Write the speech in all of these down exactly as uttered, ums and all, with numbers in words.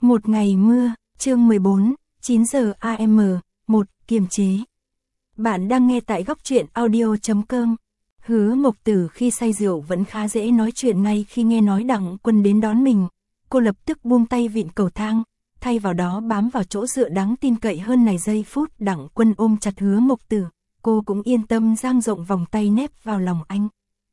Một ngày mưa, chương mười bốn, chín giờ a em, một, kiềm chế. Bạn đang nghe tại góc truyện audio chấm com. Hứa Mộc Tử khi say rượu vẫn khá dễ nói chuyện, ngay khi nghe nói Đặng Quân đến đón mình, cô lập tức buông tay vịn cầu thang, thay vào đó bám vào chỗ dựa đáng tin cậy hơn này. Giây phút Đặng Quân ôm chặt Hứa Mộc Tử, cô cũng yên tâm dang rộng vòng tay nép vào lòng anh.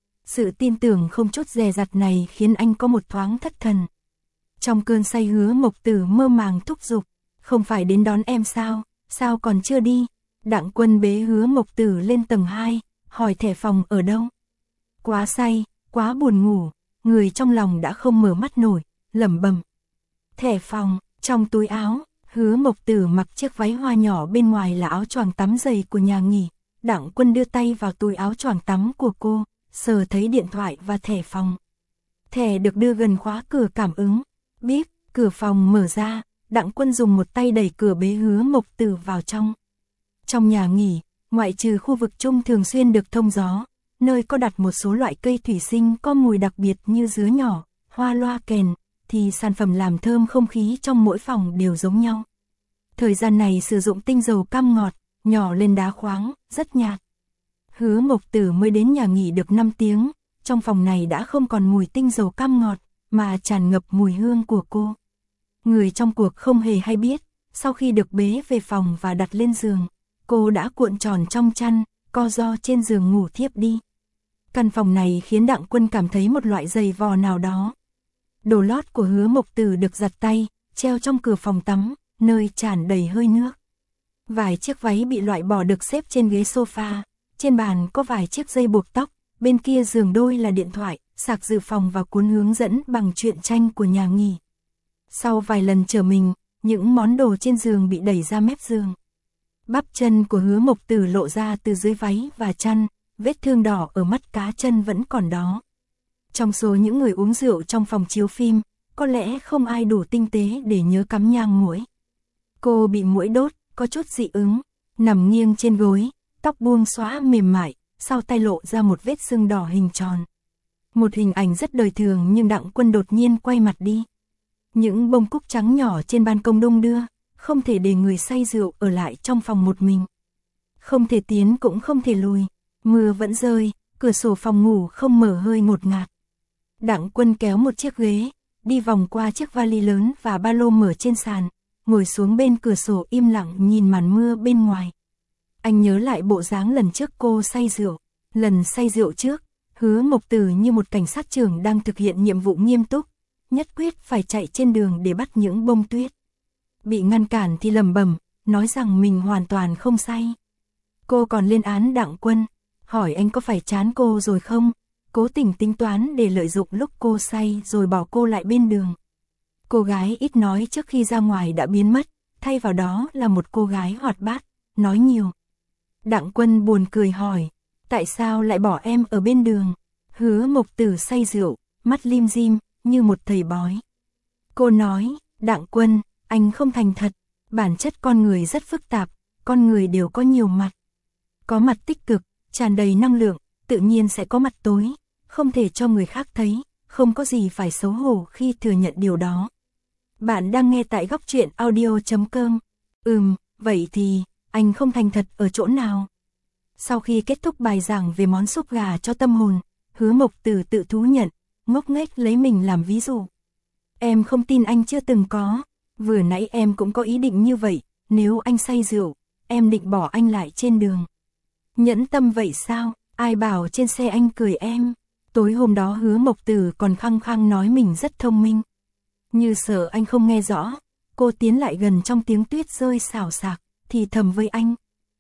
Sự tin tưởng không chút dè dặt này khiến anh có một thoáng thất thần. Trong cơn say, Hứa Mộc Tử mơ màng thúc giục, không phải đến đón em sao, sao còn chưa đi? Đặng Quân bế Hứa Mộc Tử lên tầng hai, hỏi thẻ phòng ở đâu. Quá say, quá buồn ngủ, người trong lòng đã không mở mắt nổi, lẩm bẩm. Thẻ phòng, trong túi áo, Hứa Mộc Tử mặc chiếc váy hoa nhỏ, bên ngoài là áo choàng tắm dày của nhà nghỉ. Đặng Quân đưa tay vào túi áo choàng tắm của cô, sờ thấy điện thoại và thẻ phòng. Thẻ được đưa gần khóa cửa cảm ứng. Bíp, cửa phòng mở ra, Đặng Quân dùng một tay đẩy cửa bế Hứa Mộc Tử vào trong. Trong nhà nghỉ, ngoại trừ khu vực chung thường xuyên được thông gió, nơi có đặt một số loại cây thủy sinh có mùi đặc biệt như dứa nhỏ, hoa loa kèn, thì sản phẩm làm thơm không khí trong mỗi phòng đều giống nhau. Thời gian này sử dụng tinh dầu cam ngọt, nhỏ lên đá khoáng, rất nhạt. Hứa Mộc Tử mới đến nhà nghỉ được năm tiếng, trong phòng này đã không còn mùi tinh dầu cam ngọt, mà tràn ngập mùi hương của cô. Người trong cuộc không hề hay biết, sau khi được bế về phòng và đặt lên giường, cô đã cuộn tròn trong chăn, co ro trên giường ngủ thiếp đi. Căn phòng này khiến Đặng Quân cảm thấy một loại giày vò nào đó. Đồ lót của Hứa Mộc Tử được giặt tay, treo trong cửa phòng tắm, nơi tràn đầy hơi nước. Vài chiếc váy bị loại bỏ được xếp trên ghế sofa, trên bàn có vài chiếc dây buộc tóc, bên kia giường đôi là điện thoại, sạc dự phòng và cuốn hướng dẫn bằng truyện tranh của nhà nghỉ. Sau vài lần trở mình, những món đồ trên giường bị đẩy ra mép giường. Bắp chân của Hứa Mộc Tử lộ ra từ dưới váy và chăn, vết thương đỏ ở mắt cá chân vẫn còn đó. Trong số những người uống rượu trong phòng chiếu phim, có lẽ không ai đủ tinh tế để nhớ cắm nhang muỗi. Cô bị muỗi đốt, có chút dị ứng, nằm nghiêng trên gối, tóc buông xõa mềm mại, sau tay lộ ra một vết sưng đỏ hình tròn. Một hình ảnh rất đời thường, nhưng Đặng Quân đột nhiên quay mặt đi. Những bông cúc trắng nhỏ trên ban công đung đưa, không thể để người say rượu ở lại trong phòng một mình. Không thể tiến cũng không thể lùi, mưa vẫn rơi, cửa sổ phòng ngủ không mở hơi ngột ngạt. Đặng Quân kéo một chiếc ghế, đi vòng qua chiếc vali lớn và ba lô mở trên sàn, ngồi xuống bên cửa sổ im lặng nhìn màn mưa bên ngoài. Anh nhớ lại bộ dáng lần trước cô say rượu, lần say rượu trước, Hứa Mộc Tử như một cảnh sát trưởng đang thực hiện nhiệm vụ nghiêm túc, nhất quyết phải chạy trên đường để bắt những bông tuyết. Bị ngăn cản thì lẩm bẩm, nói rằng mình hoàn toàn không say. Cô còn lên án Đặng Quân, hỏi anh có phải chán cô rồi không, cố tình tính toán để lợi dụng lúc cô say rồi bỏ cô lại bên đường. Cô gái ít nói trước khi ra ngoài đã biến mất, thay vào đó là một cô gái hoạt bát, nói nhiều. Đặng Quân buồn cười hỏi, tại sao lại bỏ em ở bên đường? Hứa Mộc Tử say rượu, mắt lim dim, như một thầy bói. Cô nói, Đặng Quân, anh không thành thật, bản chất con người rất phức tạp, con người đều có nhiều mặt. Có mặt tích cực, tràn đầy năng lượng, tự nhiên sẽ có mặt tối, không thể cho người khác thấy, không có gì phải xấu hổ khi thừa nhận điều đó. Bạn đang nghe tại góc truyện audio chấm com. Ừm, vậy thì, anh không thành thật ở chỗ nào? Sau khi kết thúc bài giảng về món súp gà cho tâm hồn, Hứa Mộc Tử tự thú nhận, ngốc nghếch lấy mình làm ví dụ. Em không tin anh chưa từng có, vừa nãy em cũng có ý định như vậy, nếu anh say rượu, em định bỏ anh lại trên đường. Nhẫn tâm vậy sao, ai bảo trên xe anh cười em. Tối hôm đó Hứa Mộc Tử còn khăng khăng nói mình rất thông minh. Như sợ anh không nghe rõ, cô tiến lại gần trong tiếng tuyết rơi xào xạc, thì thầm với anh.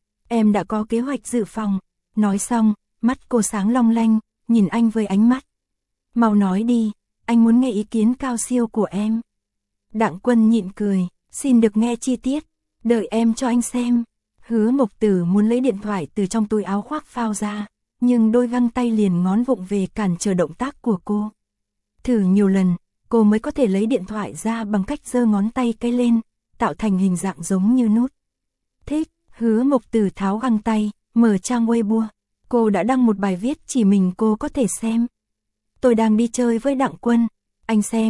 Em đã có kế hoạch dự phòng. Nói xong, mắt cô sáng long lanh, nhìn anh với ánh mắt. Mau nói đi, anh muốn nghe ý kiến cao siêu của em. Đặng Quân nhịn cười, xin được nghe chi tiết, đợi em cho anh xem. Hứa Mộc Tử muốn lấy điện thoại từ trong túi áo khoác phao ra, nhưng đôi găng tay liền ngón vụng về cản trở động tác của cô. Thử nhiều lần, cô mới có thể lấy điện thoại ra bằng cách giơ ngón tay cái lên, tạo thành hình dạng giống như nút. Thích, Hứa Mộc Tử tháo găng tay, mở trang Weibo. Cô đã đăng một bài viết chỉ mình cô có thể xem. Tôi đang đi chơi với Đặng Quân, anh xem,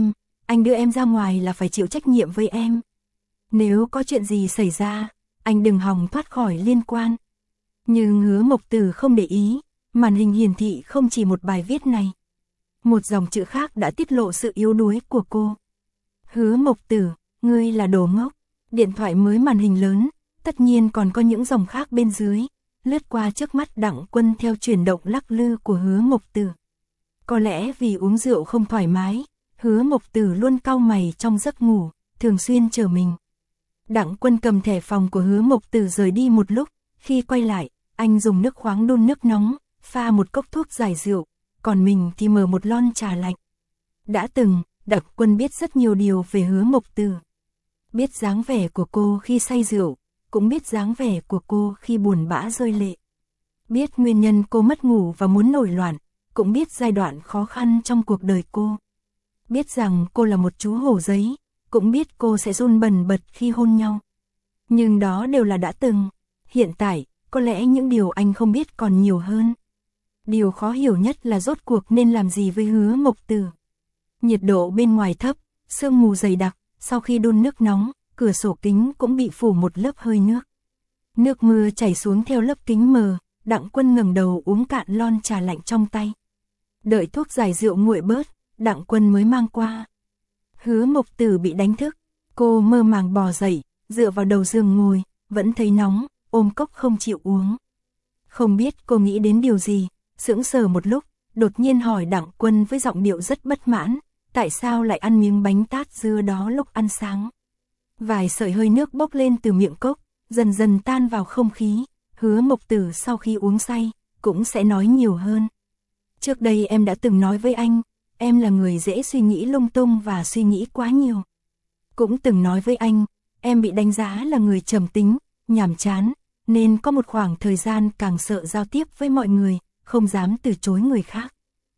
anh đưa em ra ngoài là phải chịu trách nhiệm với em. Nếu có chuyện gì xảy ra, anh đừng hòng thoát khỏi liên quan. Nhưng Hứa Mộc Tử không để ý, màn hình hiển thị không chỉ một bài viết này. Một dòng chữ khác đã tiết lộ sự yếu đuối của cô. Hứa Mộc Tử, ngươi là đồ ngốc. Điện thoại mới màn hình lớn, tất nhiên còn có những dòng khác bên dưới, lướt qua trước mắt Đặng Quân theo chuyển động lắc lư của Hứa Mộc Tử. Có lẽ vì uống rượu không thoải mái, Hứa Mộc Tử luôn cau mày trong giấc ngủ, thường xuyên chờ mình. Đặng Quân cầm thẻ phòng của Hứa Mộc Tử rời đi một lúc, khi quay lại, anh dùng nước khoáng đun nước nóng, pha một cốc thuốc giải rượu, còn mình thì mở một lon trà lạnh. Đã từng, Đặng Quân biết rất nhiều điều về Hứa Mộc Tử. Biết dáng vẻ của cô khi say rượu, cũng biết dáng vẻ của cô khi buồn bã rơi lệ. Biết nguyên nhân cô mất ngủ và muốn nổi loạn, cũng biết giai đoạn khó khăn trong cuộc đời cô. Biết rằng cô là một chú hổ giấy, cũng biết cô sẽ run bần bật khi hôn nhau. Nhưng đó đều là đã từng. Hiện tại, có lẽ những điều anh không biết còn nhiều hơn. Điều khó hiểu nhất là rốt cuộc nên làm gì với Hứa Mộc Tử. Nhiệt độ bên ngoài thấp, sương mù dày đặc, sau khi đun nước nóng, cửa sổ kính cũng bị phủ một lớp hơi nước. Nước mưa chảy xuống theo lớp kính mờ, Đặng Quân ngẩng đầu uống cạn lon trà lạnh trong tay. Đợi thuốc giải rượu nguội bớt, Đặng Quân mới mang qua. Hứa Mộc Tử bị đánh thức, cô mơ màng bò dậy, dựa vào đầu giường ngồi, vẫn thấy nóng, ôm cốc không chịu uống. Không biết cô nghĩ đến điều gì, sững sờ một lúc, đột nhiên hỏi Đặng Quân với giọng điệu rất bất mãn, tại sao lại ăn miếng bánh tát dưa đó lúc ăn sáng. Vài sợi hơi nước bốc lên từ miệng cốc, dần dần tan vào không khí. Hứa Mộc Tử sau khi uống say, cũng sẽ nói nhiều hơn. Trước đây em đã từng nói với anh, em là người dễ suy nghĩ lung tung và suy nghĩ quá nhiều. Cũng từng nói với anh, em bị đánh giá là người trầm tính, nhàm chán, nên có một khoảng thời gian càng sợ giao tiếp với mọi người, không dám từ chối người khác.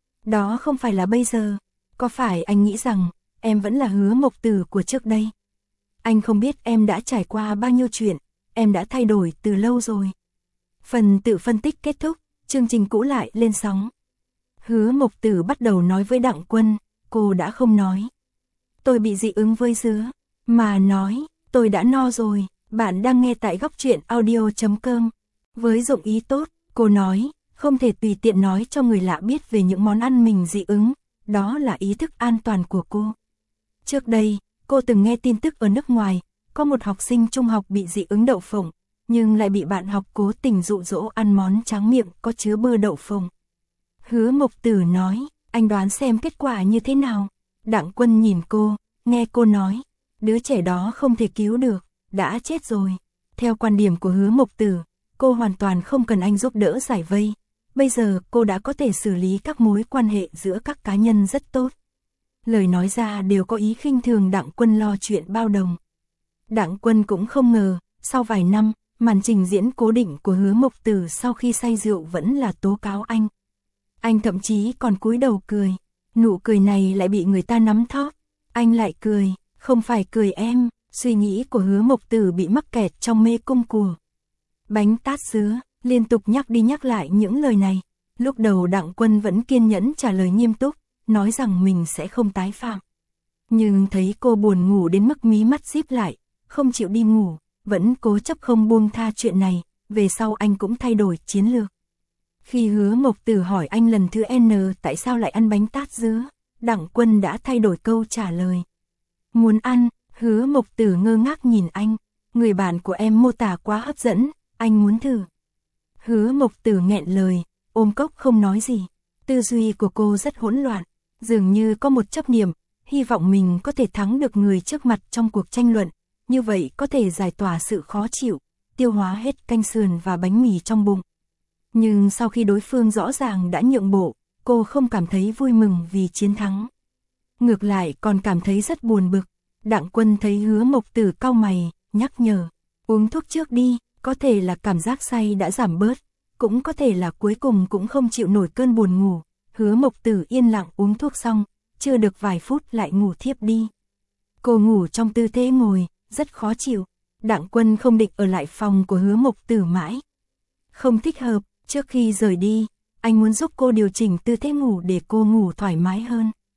Đó không phải là bây giờ. Có phải anh nghĩ rằng, em vẫn là Hứa Mộc Tử của trước đây? Anh không biết em đã trải qua bao nhiêu chuyện, em đã thay đổi từ lâu rồi. Phần tự phân tích kết thúc, chương trình cũ lại lên sóng. Hứa Mộc Tử bắt đầu nói với Đặng Quân, cô đã không nói. Tôi bị dị ứng với dứa, mà nói, tôi đã no rồi. Bạn đang nghe tại góc truyện audio chấm com. Với dụng ý tốt, cô nói, không thể tùy tiện nói cho người lạ biết về những món ăn mình dị ứng, đó là ý thức an toàn của cô. Trước đây, cô từng nghe tin tức ở nước ngoài, có một học sinh trung học bị dị ứng đậu phộng, nhưng lại bị bạn học cố tình dụ dỗ ăn món tráng miệng có chứa bơ đậu phộng. Hứa Mộc Tử nói, anh đoán xem kết quả như thế nào. Đặng Quân nhìn cô, nghe cô nói, đứa trẻ đó không thể cứu được, đã chết rồi. Theo quan điểm của Hứa Mộc Tử, cô hoàn toàn không cần anh giúp đỡ giải vây. Bây giờ cô đã có thể xử lý các mối quan hệ giữa các cá nhân rất tốt. Lời nói ra đều có ý khinh thường Đặng Quân lo chuyện bao đồng. Đặng Quân cũng không ngờ, sau vài năm, màn trình diễn cố định của Hứa Mộc Tử sau khi say rượu vẫn là tố cáo anh. Anh thậm chí còn cúi đầu cười, nụ cười này lại bị người ta nắm thóp. Anh lại cười, không phải cười em. Suy nghĩ của Hứa Mộc Tử bị mắc kẹt trong mê cung của bánh tát dứa, liên tục nhắc đi nhắc lại những lời này. Lúc đầu Đặng Quân vẫn kiên nhẫn trả lời nghiêm túc, nói rằng mình sẽ không tái phạm. Nhưng thấy cô buồn ngủ đến mức mí mắt díp lại, không chịu đi ngủ, vẫn cố chấp không buông tha chuyện này, về sau anh cũng thay đổi chiến lược. Khi Hứa Mộc Tử hỏi anh lần thứ N tại sao lại ăn bánh tát dứa, Đặng Quân đã thay đổi câu trả lời. Muốn ăn. Hứa Mộc Tử ngơ ngác nhìn anh, người bạn của em mô tả quá hấp dẫn, anh muốn thử. Hứa Mộc Tử nghẹn lời, ôm cốc không nói gì. Tư duy của cô rất hỗn loạn, dường như có một chấp niệm, hy vọng mình có thể thắng được người trước mặt trong cuộc tranh luận, như vậy có thể giải tỏa sự khó chịu, tiêu hóa hết canh sườn và bánh mì trong bụng. Nhưng sau khi đối phương rõ ràng đã nhượng bộ, cô không cảm thấy vui mừng vì chiến thắng. Ngược lại còn cảm thấy rất buồn bực. Đặng Quân thấy Hứa Mộc Tử cau mày, nhắc nhở, uống thuốc trước đi, có thể là cảm giác say đã giảm bớt, cũng có thể là cuối cùng cũng không chịu nổi cơn buồn ngủ. Hứa Mộc Tử yên lặng uống thuốc xong, chưa được vài phút lại ngủ thiếp đi. Cô ngủ trong tư thế ngồi, rất khó chịu. Đặng Quân không định ở lại phòng của Hứa Mộc Tử mãi. Không thích hợp, trước khi rời đi, anh muốn giúp cô điều chỉnh tư thế ngủ để cô ngủ thoải mái hơn.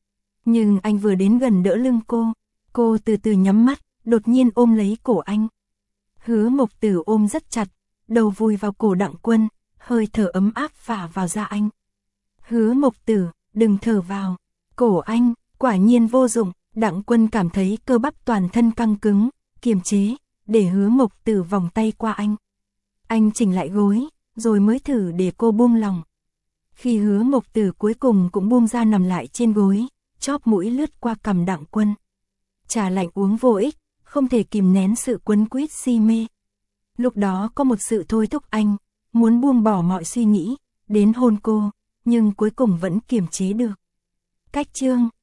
Nhưng anh vừa đến gần đỡ lưng cô, cô từ từ nhắm mắt, đột nhiên ôm lấy cổ anh. Hứa Mộc Tử ôm rất chặt, đầu vùi vào cổ Đặng Quân, hơi thở ấm áp phả vào da anh. Hứa Mộc Tử, đừng thở vào. Cổ anh, quả nhiên vô dụng, Đặng Quân cảm thấy cơ bắp toàn thân căng cứng, kiềm chế, để Hứa Mộc Tử vòng tay qua anh. Anh chỉnh lại gối, rồi mới thử để cô buông lòng. Khi Hứa Mộc Tử cuối cùng cũng buông ra nằm lại trên gối, chóp mũi lướt qua cằm Đặng Quân. Trà lạnh uống vô ích, không thể kìm nén sự quấn quýt si mê. Lúc đó có một sự thôi thúc anh, muốn buông bỏ mọi suy nghĩ, đến hôn cô, nhưng cuối cùng vẫn kiềm chế được. Cách chương